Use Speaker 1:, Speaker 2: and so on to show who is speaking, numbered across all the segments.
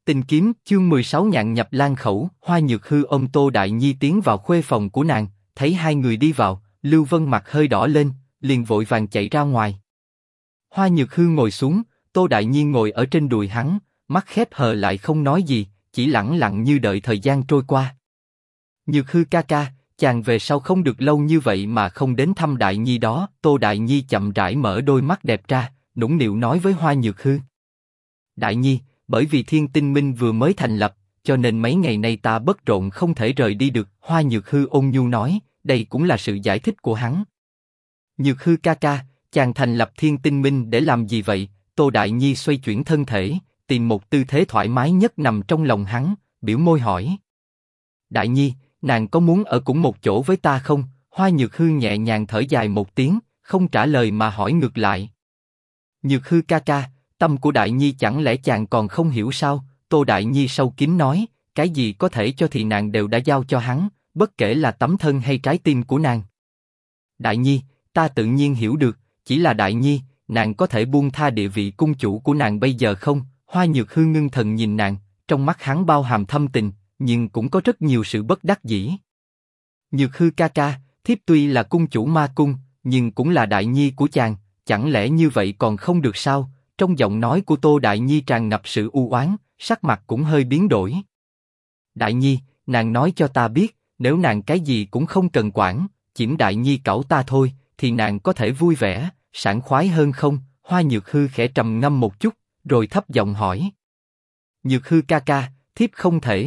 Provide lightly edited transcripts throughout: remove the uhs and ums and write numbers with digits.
Speaker 1: Tình kiếm chương 16 nhạn nhập lan khẩu. Hoa Nhược Hư ôm Tô Đại Nhi tiến vào khuê phòng của nàng, thấy hai người đi vào, Lưu Vân mặt hơi đỏ lên, liền vội vàng chạy ra ngoài. Hoa Nhược Hư ngồi xuống, Tô Đại Nhi ngồi ở trên đùi hắn, mắt khép hờ lại không nói gì, chỉ lẳng lặng như đợi thời gian trôi qua. Nhược Hư ca ca, chàng về sau không được lâu như vậy mà không đến thăm Đại Nhi đó. Tô Đại Nhi chậm rãi mở đôi mắt đẹp ra, nũng nịu nói với Hoa Nhược Hư. Đại Nhi, bởi vì Thiên Tinh Minh vừa mới thành lập, cho nên mấy ngày nay ta bất rộn không thể rời đi được. Hoa Nhược Hư ôn nhu nói, đây cũng là sự giải thích của hắn. Nhược Hư ca ca, chàng thành lập Thiên Tinh Minh để làm gì vậy? Tô Đại Nhi xoay chuyển thân thể, tìm một tư thế thoải mái nhất nằm trong lòng hắn, biểu môi hỏi. Đại Nhi, nàng có muốn ở cùng một chỗ với ta không? Hoa Nhược Hư nhẹ nhàng thở dài một tiếng, không trả lời mà hỏi ngược lại. Nhược Hư ca ca, tâm của Đại Nhi chẳng lẽ chàng còn không hiểu sao? Tô Đại Nhi sâu kín nói, cái gì có thể cho thì nàng đều đã giao cho hắn, bất kể là tấm thân hay trái tim của nàng. Đại Nhi, ta tự nhiên hiểu được, chỉ là Đại Nhi, nàng có thể buông tha địa vị cung chủ của nàng bây giờ không? Hoa Nhược Hư ngưng thần nhìn nàng, trong mắt hắn bao hàm thâm tình, nhưng cũng có rất nhiều sự bất đắc dĩ. Nhược Hư ca ca, thiếp tuy là cung chủ ma cung, nhưng cũng là Đại Nhi của chàng, chẳng lẽ như vậy còn không được sao? Trong giọng nói của Tô Đại Nhi tràn ngập sự u oán, sắc mặt cũng hơi biến đổi. Đại Nhi, nàng nói cho ta biết, nếu nàng cái gì cũng không cần quản, chiếm Đại Nhi cẩu ta thôi, thì nàng có thể vui vẻ, sảng khoái hơn không? Hoa Nhược Hư khẽ trầm ngâm một chút, rồi thấp giọng hỏi. Nhược Hư ca ca, thiếp không thể.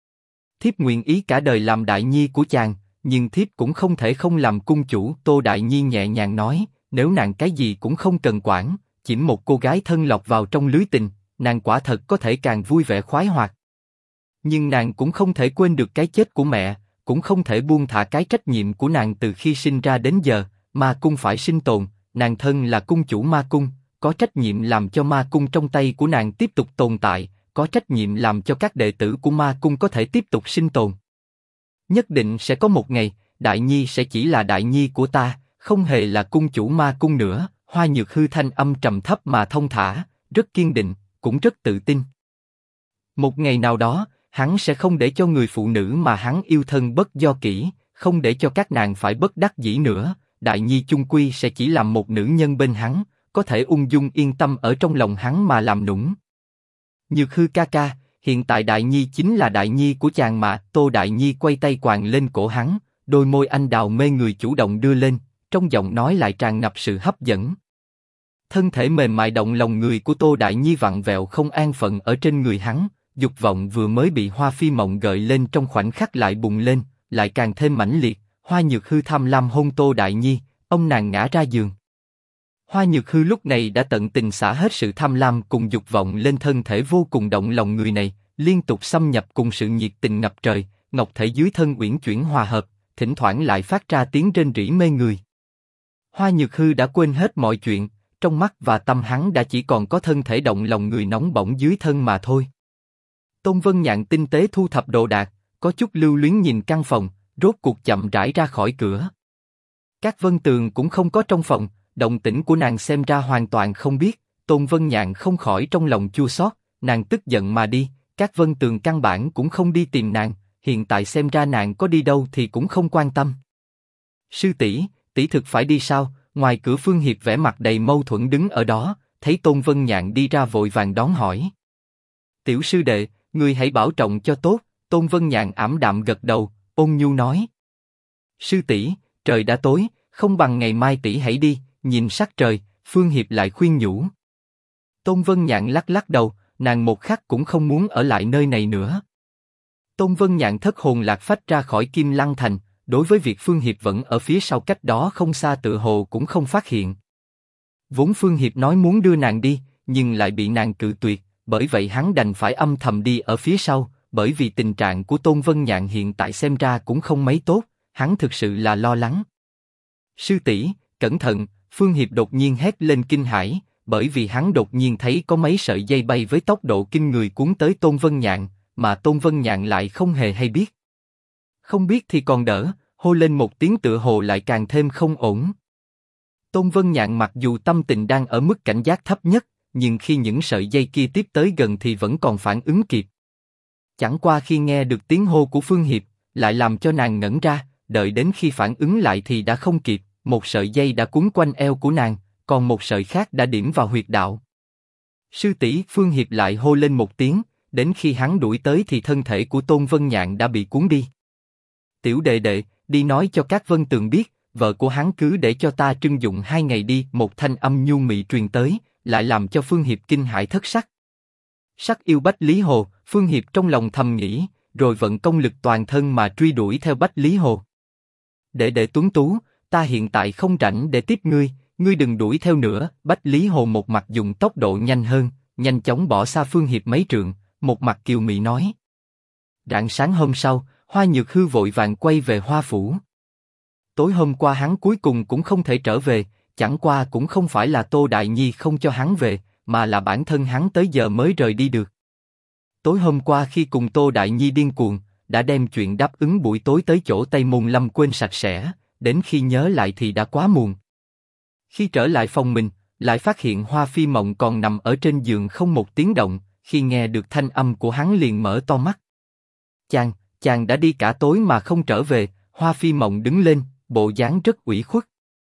Speaker 1: Thiếp nguyện ý cả đời làm Đại Nhi của chàng, nhưng thiếp cũng không thể không làm cung chủ. Tô Đại Nhi nhẹ nhàng nói, nếu nàng cái gì cũng không cần quản, chiếm một cô gái thân lọt vào trong lưới tình, nàng quả thật có thể càng vui vẻ khoái hoạt. Nhưng nàng cũng không thể quên được cái chết của mẹ, cũng không thể buông thả cái trách nhiệm của nàng từ khi sinh ra đến giờ. Ma cung phải sinh tồn, nàng thân là cung chủ ma cung, có trách nhiệm làm cho ma cung trong tay của nàng tiếp tục tồn tại, có trách nhiệm làm cho các đệ tử của ma cung có thể tiếp tục sinh tồn. Nhất định sẽ có một ngày, Đại Nhi sẽ chỉ là Đại Nhi của ta, không hề là cung chủ ma cung nữa. Hoa Nhược Hư thanh âm trầm thấp mà thông thả, rất kiên định, cũng rất tự tin. Một ngày nào đó, hắn sẽ không để cho người phụ nữ mà hắn yêu thân bất do kỷ, không để cho các nàng phải bất đắc dĩ nữa. Đại Nhi chung quy sẽ chỉ làm một nữ nhân bên hắn, có thể ung dung yên tâm ở trong lòng hắn mà làm nũng. Nhược Hư ca ca, hiện tại Đại Nhi chính là Đại Nhi của chàng mà. Tô Đại Nhi quay tay quàng lên cổ hắn, đôi môi anh đào mê người chủ động đưa lên, trong giọng nói lại tràn ngập sự hấp dẫn. Thân thể mềm mại động lòng người của Tô Đại Nhi vặn vẹo không an phận ở trên người hắn, dục vọng vừa mới bị Hoa Phi Mộng gợi lên trong khoảnh khắc lại bùng lên, lại càng thêm mãnh liệt. Hoa Nhược Hư tham lam hôn Tô Đại Nhi, ông nàng ngã ra giường. Hoa Nhược Hư lúc này đã tận tình xả hết sự tham lam cùng dục vọng lên thân thể vô cùng động lòng người này, liên tục xâm nhập cùng sự nhiệt tình ngập trời, ngọc thể dưới thân uyển chuyển hòa hợp, thỉnh thoảng lại phát ra tiếng rên rỉ mê người. Hoa Nhược Hư đã quên hết mọi chuyện, trong mắt và tâm hắn đã chỉ còn có thân thể động lòng người nóng bỏng dưới thân mà thôi. Tôn Vân Nhạn tinh tế thu thập đồ đạc, có chút lưu luyến nhìn căn phòng, rốt cuộc chậm rãi ra khỏi cửa. Các Vân Tường cũng không có trong phòng, động tĩnh của nàng xem ra hoàn toàn không biết. Tôn Vân Nhạn không khỏi trong lòng chua xót, nàng tức giận mà đi. Các Vân Tường căn bản cũng không đi tìm nàng, hiện tại xem ra nàng có đi đâu thì cũng không quan tâm. Sư tỷ, tỷ thực phải đi sao? Ngoài cửa Phương Hiệp vẻ mặt đầy mâu thuẫn đứng ở đó, thấy Tôn Vân Nhạn đi ra vội vàng đón hỏi. Tiểu sư đệ, ngươi hãy bảo trọng cho tốt. Tôn Vân Nhạn ảm đạm gật đầu, ôn nhu nói. Sư tỷ, trời đã tối, không bằng ngày mai tỷ hãy đi, nhìn sắc trời. Phương Hiệp lại khuyên nhủ. Tôn Vân Nhạn lắc lắc đầu, nàng một khắc cũng không muốn ở lại nơi này nữa. Tôn Vân Nhạn thất hồn lạc phách ra khỏi Kim Lăng Thành, đối với việc Phương Hiệp vẫn ở phía sau cách đó không xa tựa hồ cũng không phát hiện. Vốn Phương Hiệp nói muốn đưa nàng đi, nhưng lại bị nàng cự tuyệt, bởi vậy hắn đành phải âm thầm đi ở phía sau, bởi vì tình trạng của Tôn Vân Nhạn hiện tại xem ra cũng không mấy tốt, hắn thực sự là lo lắng. Sư tỷ, cẩn thận! Phương Hiệp đột nhiên hét lên kinh hãi, bởi vì hắn đột nhiên thấy có mấy sợi dây bay với tốc độ kinh người cuốn tới Tôn Vân Nhạn, mà Tôn Vân Nhạn lại không hề hay biết. Không biết thì còn đỡ, hô lên một tiếng tựa hồ lại càng thêm không ổn. Tôn Vân Nhạn mặc dù tâm tình đang ở mức cảnh giác thấp nhất, nhưng khi những sợi dây kia tiếp tới gần thì vẫn còn phản ứng kịp. Chẳng qua khi nghe được tiếng hô của Phương Hiệp, lại làm cho nàng ngẩn ra, đợi đến khi phản ứng lại thì đã không kịp, một sợi dây đã quấn quanh eo của nàng, còn một sợi khác đã điểm vào huyệt đạo. Sư tỷ, Phương Hiệp lại hô lên một tiếng, đến khi hắn đuổi tới thì thân thể của Tôn Vân Nhạn đã bị cuốn đi. Tiểu đệ đệ, đi nói cho các Vân Tường biết, vợ của hắn cứ để cho ta trưng dụng 2 ngày đi. Một thanh âm nhu mị truyền tới, lại làm cho Phương Hiệp kinh hãi thất sắc. Sắc yêu Bách Lý Hồ, Phương Hiệp trong lòng thầm nghĩ, rồi vận công lực toàn thân mà truy đuổi theo Bách Lý Hồ. Đệ đệ tuấn tú, ta hiện tại không rảnh để tiếp ngươi, ngươi đừng đuổi theo nữa. Bách Lý Hồ một mặt dùng tốc độ nhanh hơn, nhanh chóng bỏ xa Phương Hiệp mấy trượng, một mặt kiều mị nói. Rạng sáng hôm sau, Hoa Nhược Hư vội vàng quay về Hoa Phủ. Tối hôm qua hắn cuối cùng cũng không thể trở về, chẳng qua cũng không phải là Tô Đại Nhi không cho hắn về, mà là bản thân hắn tới giờ mới rời đi được. Tối hôm qua khi cùng Tô Đại Nhi điên cuồng, đã đem chuyện đáp ứng buổi tối tới chỗ Tây Môn Lâm quên sạch sẽ, đến khi nhớ lại thì đã quá muộn. Khi trở lại phòng mình, lại phát hiện Hoa Phi Mộng còn nằm ở trên giường không một tiếng động, khi nghe được thanh âm của hắn liền mở to mắt. Chàng đã đi cả tối mà không trở về. Hoa Phi Mộng đứng lên, bộ dáng rất ủy khuất.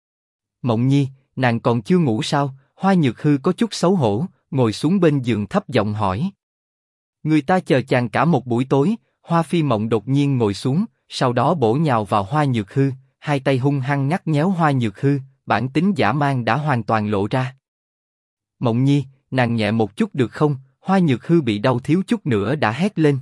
Speaker 1: Mộng Nhi, nàng còn chưa ngủ sao? Hoa Nhược Hư có chút xấu hổ, ngồi xuống bên giường thấp giọng hỏi. Người ta chờ chàng cả một buổi tối. Hoa Phi Mộng đột nhiên ngồi xuống, sau đó bổ nhào vào Hoa Nhược Hư, hai tay hung hăng ngắt nhéo Hoa Nhược Hư, bản tính dã man đã hoàn toàn lộ ra. Mộng Nhi, nàng nhẹ một chút được không? Hoa Nhược Hư bị đau thiếu chút nữa đã hét lên.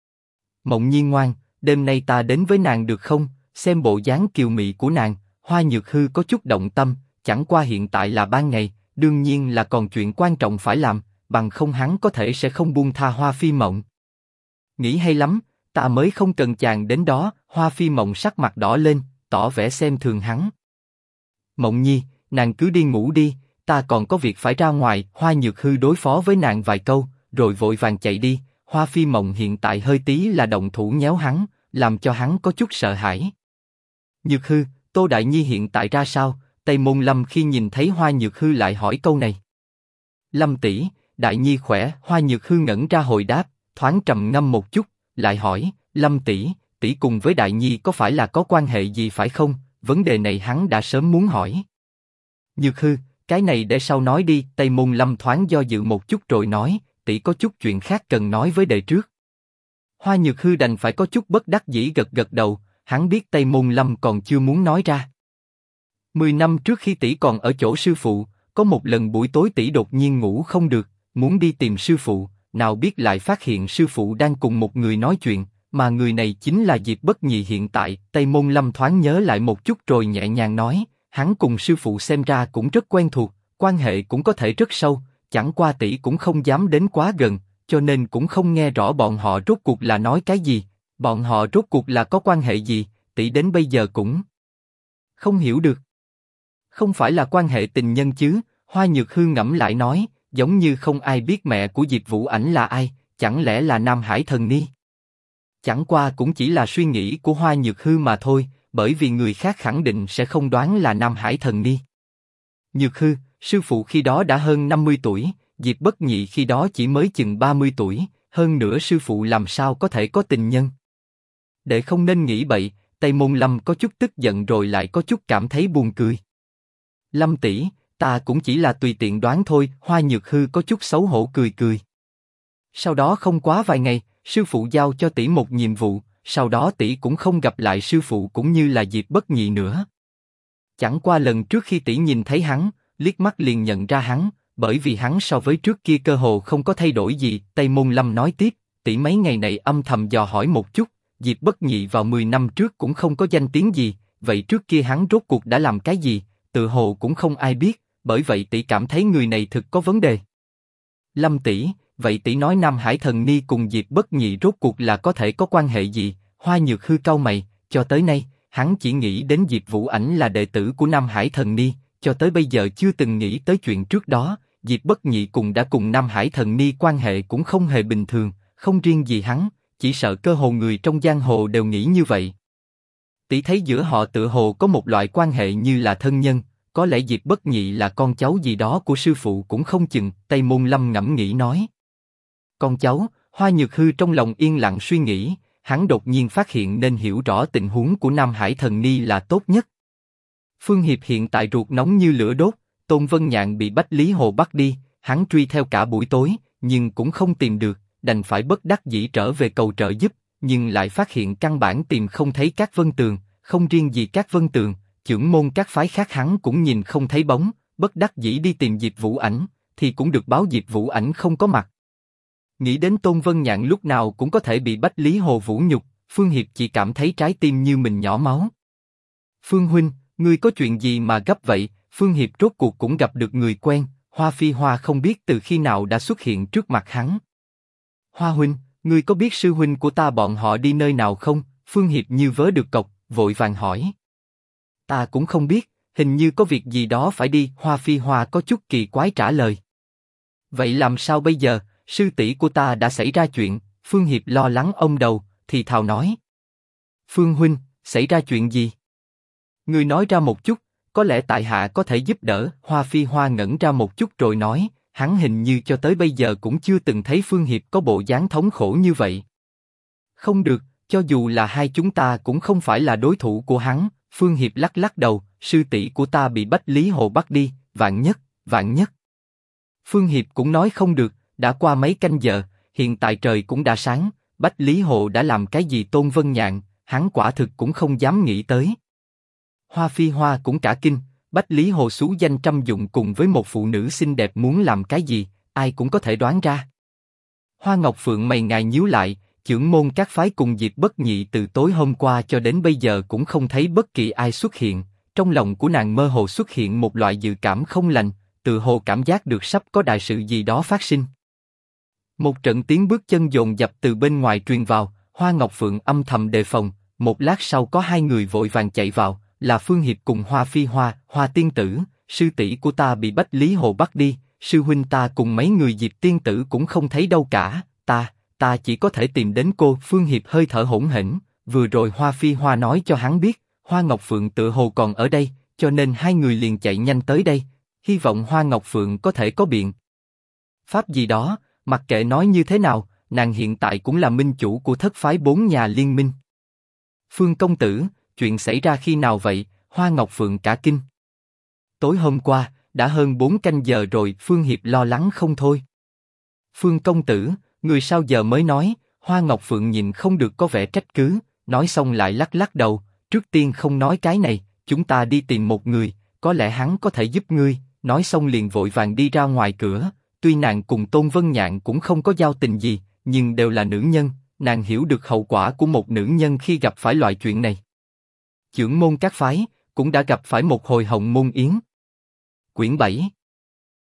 Speaker 1: Mộng Nhi ngoan, đêm nay ta đến với nàng được không? Xem bộ dáng kiều mị của nàng, Hoa Nhược Hư có chút động tâm, chẳng qua hiện tại là ban ngày, đương nhiên là còn chuyện quan trọng phải làm, bằng không hắn có thể sẽ không buông tha Hoa Phi Mộng. Nghĩ hay lắm, ta mới không cần chàng đến đó. Hoa Phi Mộng sắc mặt đỏ lên, tỏ vẻ xem thường hắn. Mộng Nhi, nàng cứ đi ngủ đi, ta còn có việc phải ra ngoài. Hoa Nhược Hư đối phó với nàng vài câu, rồi vội vàng chạy đi. Hoa Phi Mộng hiện tại hơi tí là động thủ nhéo hắn, làm cho hắn có chút sợ hãi. Nhược Hư, Tô Đại Nhi hiện tại ra sao? Tây Môn Lâm khi nhìn thấy Hoa Nhược Hư lại hỏi câu này. Lâm tỷ, Đại Nhi khỏe. Hoa Nhược Hư ngẩn ra hồi đáp, thoáng trầm ngâm một chút, lại hỏi, Lâm tỷ, tỷ cùng với Đại Nhi có phải là có quan hệ gì phải không? Vấn đề này hắn đã sớm muốn hỏi. Nhược Hư, cái này để sau nói đi. Tây Môn Lâm thoáng do dự một chút rồi nói, tỷ có chút chuyện khác cần nói với đệ trước. Hoa Nhược Hư đành phải có chút bất đắc dĩ gật gật đầu, hắn biết Tây Môn Lâm còn chưa muốn nói ra. 10 năm trước khi tỷ còn ở chỗ sư phụ, có một lần buổi tối tỷ đột nhiên ngủ không được, muốn đi tìm sư phụ, nào biết lại phát hiện sư phụ đang cùng một người nói chuyện, mà người này chính là Diệp Bất Nhị hiện tại. Tây Môn Lâm thoáng nhớ lại một chút rồi nhẹ nhàng nói, hắn cùng sư phụ xem ra cũng rất quen thuộc, quan hệ cũng có thể rất sâu, chẳng qua tỷ cũng không dám đến quá gần, cho nên cũng không nghe rõ bọn họ rốt cuộc là nói cái gì, bọn họ rốt cuộc là có quan hệ gì, tỷ đến bây giờ cũng không hiểu được. Không phải là quan hệ tình nhân chứ? Hoa Nhược Hư ngẫm lại nói, giống như không ai biết mẹ của Diệp Vũ Ảnh là ai, chẳng lẽ là Nam Hải Thần Ni? Chẳng qua cũng chỉ là suy nghĩ của Hoa Nhược Hư mà thôi, bởi vì người khác khẳng định sẽ không đoán là Nam Hải Thần Ni. Nhược Hư, sư phụ khi đó đã hơn 50 tuổi, Diệp Bất Nhị khi đó chỉ mới chừng 30 tuổi, hơn nữa sư phụ làm sao có thể có tình nhân? Đệ không nên nghĩ bậy. Tây Môn Lâm có chút tức giận rồi lại có chút cảm thấy buồn cười. Lâm tỷ, ta cũng chỉ là tùy tiện đoán thôi. Hoa Nhược Hư có chút xấu hổ cười cười. Sau đó không quá vài ngày, sư phụ giao cho tỷ một nhiệm vụ, sau đó tỷ cũng không gặp lại sư phụ cũng như là Diệp Bất Nhị nữa. Chẳng qua lần trước khi tỷ nhìn thấy hắn, liếc mắt liền nhận ra hắn, bởi vì hắn so với trước kia cơ hồ không có thay đổi gì. Tây Môn Lâm nói tiếp, tỷ mấy ngày này âm thầm dò hỏi một chút, Diệp Bất Nhị vào 10 năm trước cũng không có danh tiếng gì, vậy trước kia hắn rốt cuộc đã làm cái gì, tự hồ cũng không ai biết, bởi vậy tỷ cảm thấy người này thực có vấn đề. Lâm tỷ, vậy tỷ nói Nam Hải Thần Ni cùng Diệp Bất Nhị rốt cuộc là có thể có quan hệ gì? Hoa Nhược Hư cau mày, cho tới nay, hắn chỉ nghĩ đến Diệp Vũ Ảnh là đệ tử của Nam Hải Thần Ni, cho tới bây giờ chưa từng nghĩ tới chuyện trước đó. Diệp Bất Nhị cùng đã cùng Nam Hải Thần Ni quan hệ cũng không hề bình thường, không riêng gì hắn, chỉ sợ cơ hồ người trong giang hồ đều nghĩ như vậy. Tỷ thấy giữa họ tựa hồ có một loại quan hệ như là thân nhân, có lẽ Diệp Bất Nhị là con cháu gì đó của sư phụ cũng không chừng. Tây Môn Lâm ngẫm nghĩ nói. Con cháu? Hoa Nhược Hư trong lòng yên lặng suy nghĩ, hắn đột nhiên phát hiện nên hiểu rõ tình huống của Nam Hải Thần Ni là tốt nhất. Phương Hiệp hiện tại ruột nóng như lửa đốt, Tôn Vân Nhạn bị Bách Lý Hồ bắt đi, hắn truy theo cả buổi tối, nhưng cũng không tìm được, đành phải bất đắc dĩ trở về cầu trợ giúp, nhưng lại phát hiện căn bản tìm không thấy Cát Vân Tường, không riêng gì Cát Vân Tường, chưởng môn các phái khác hắn cũng nhìn không thấy bóng, bất đắc dĩ đi tìm Diệp Vũ Ảnh, thì cũng được báo Diệp Vũ Ảnh không có mặt. Nghĩ đến Tôn Vân Nhạn lúc nào cũng có thể bị Bách Lý Hồ vũ nhục, Phương Hiệp chỉ cảm thấy trái tim như mình nhỏ máu. Phương huynh, ngươi có chuyện gì mà gấp vậy? Phương Hiệp rốt cuộc cũng gặp được người quen, Hoa Phi Hoa không biết từ khi nào đã xuất hiện trước mặt hắn. Hoa huynh, ngươi có biết sư huynh của ta bọn họ đi nơi nào không? Phương Hiệp như vớ được cọc, vội vàng hỏi. Ta cũng không biết, hình như có việc gì đó phải đi. Hoa Phi Hoa có chút kỳ quái trả lời. Vậy làm sao bây giờ? Sư tỷ của ta đã xảy ra chuyện. Phương Hiệp lo lắng ôm đầu, thì thào nói. Phương huynh, xảy ra chuyện gì? Ngươi nói ra một chút, có lẽ tại hạ có thể giúp đỡ. Hoa Phi Hoa ngẩn ra một chút rồi nói, hắn hình như cho tới bây giờ cũng chưa từng thấy Phương Hiệp có bộ dáng thống khổ như vậy. Không được, cho dù là hai chúng ta cũng không phải là đối thủ của hắn. Phương Hiệp lắc lắc đầu, sư tỷ của ta bị Bách Lý Hồ bắt đi, vạn nhất, vạn nhất. Phương Hiệp cũng nói không được, đã qua mấy canh giờ, hiện tại trời cũng đã sáng, Bách Lý Hồ đã làm cái gì Tôn Vân Nhạn, hắn quả thực cũng không dám nghĩ tới. Hoa Phi Hoa cũng cả kinh, Bách Lý Hồ xú danh trăm dụng cùng với một phụ nữ xinh đẹp muốn làm cái gì, ai cũng có thể đoán ra. Hoa Ngọc Phượng mày ngài nhíu lại, chưởng môn các phái cùng Diệp Bất Nhị từ tối hôm qua cho đến bây giờ cũng không thấy bất kỳ ai xuất hiện, trong lòng của nàng mơ hồ xuất hiện một loại dự cảm không lành, tự hồ cảm giác được sắp có đại sự gì đó phát sinh. Một trận tiếng bước chân dồn dập từ bên ngoài truyền vào, Hoa Ngọc Phượng âm thầm đề phòng, một lát sau có hai người vội vàng chạy vào, là Phương Hiệp cùng Hoa Phi Hoa. Hoa tiên tử, sư tỷ của ta bị Bách Lý Hồ bắt đi, sư huynh ta cùng mấy người Diệp tiên tử cũng không thấy đâu cả, ta chỉ có thể tìm đến cô. Phương Hiệp hơi thở hổn hển, vừa rồi Hoa Phi Hoa nói cho hắn biết, Hoa Ngọc Phượng tự hồ còn ở đây, cho nên hai người liền chạy nhanh tới đây, hy vọng Hoa Ngọc Phượng có thể có biện pháp gì đó, mặc kệ nói như thế nào, nàng hiện tại cũng là minh chủ của thất phái bốn nhà liên minh. Phương công tử, chuyện xảy ra khi nào vậy? Hoa Ngọc Phượng cả kinh. Tối hôm qua, đã hơn 4 canh giờ rồi. Phương Hiệp lo lắng không thôi. Phương công tử, người sao giờ mới nói? Hoa Ngọc Phượng nhìn không được có vẻ trách cứ, nói xong lại lắc lắc đầu. Trước tiên không nói cái này, chúng ta đi tìm một người, có lẽ hắn có thể giúp ngươi. Nói xong liền vội vàng đi ra ngoài cửa. Tuy nàng cùng Tôn Vân Nhạn cũng không có giao tình gì, nhưng đều là nữ nhân, nàng hiểu được hậu quả của một nữ nhân khi gặp phải loại chuyện này. Chưởng môn các phái cũng đã gặp phải một hồi Hồng Môn Yến. Quyển 7